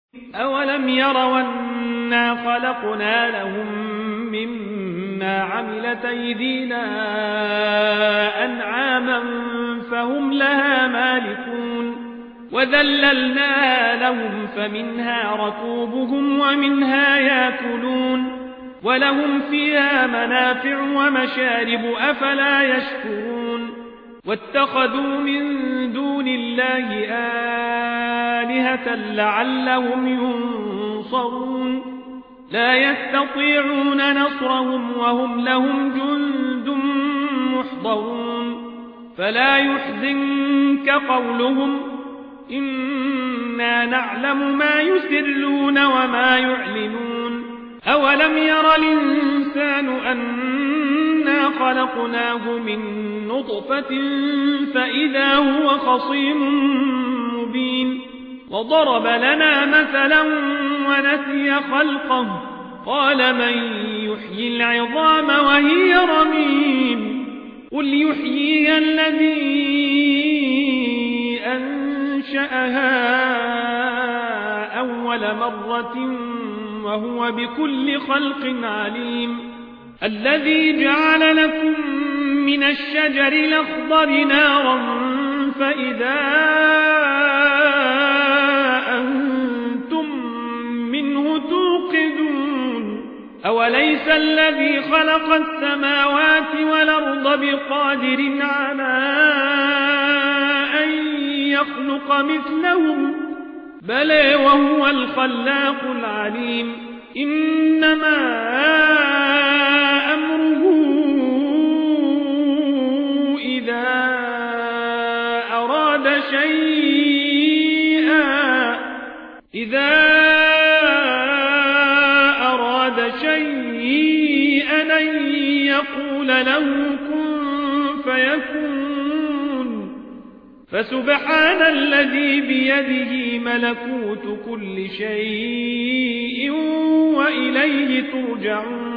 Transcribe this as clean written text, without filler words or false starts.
أولم يروا أنا خلقنا لهم مما عملت أيدينا أنعاما فهم لها مالكون وذللناها لهم فمنها ركوبهم ومنها يأكلون ولهم فيها منافع ومشارب أفلا يشكرون واتخذوا من دون الله آلهة لعلهم ينصرون لا يستطيعون نصرهم وهم لهم جند محضرون فلا يحزنك قولهم إنا نعلم ما يسرون وما يعلنون أولم ير الإنسان أنا خلقناه من نطفة فإذا هو خصيم مبين وضرب لنا مثلا ونسي خلقه قال من يحيي العظام وهي رميم قل يحييها الذي أنشأها أول مرة وهو بكل خلق عليم الذي جعل لكم من الشجر الأخضر نارا فإذا أنتم منه توقدون أوليس الذي خلق السماوات والأرض بقادر على أن يخلق مثلهم بلى وهو الخلاق العليم إنما أمره إذا أراد شيئا أن يقول له كن فيكون فسبحان الذي بيده ملكوت كل شيء وإليه ترجعون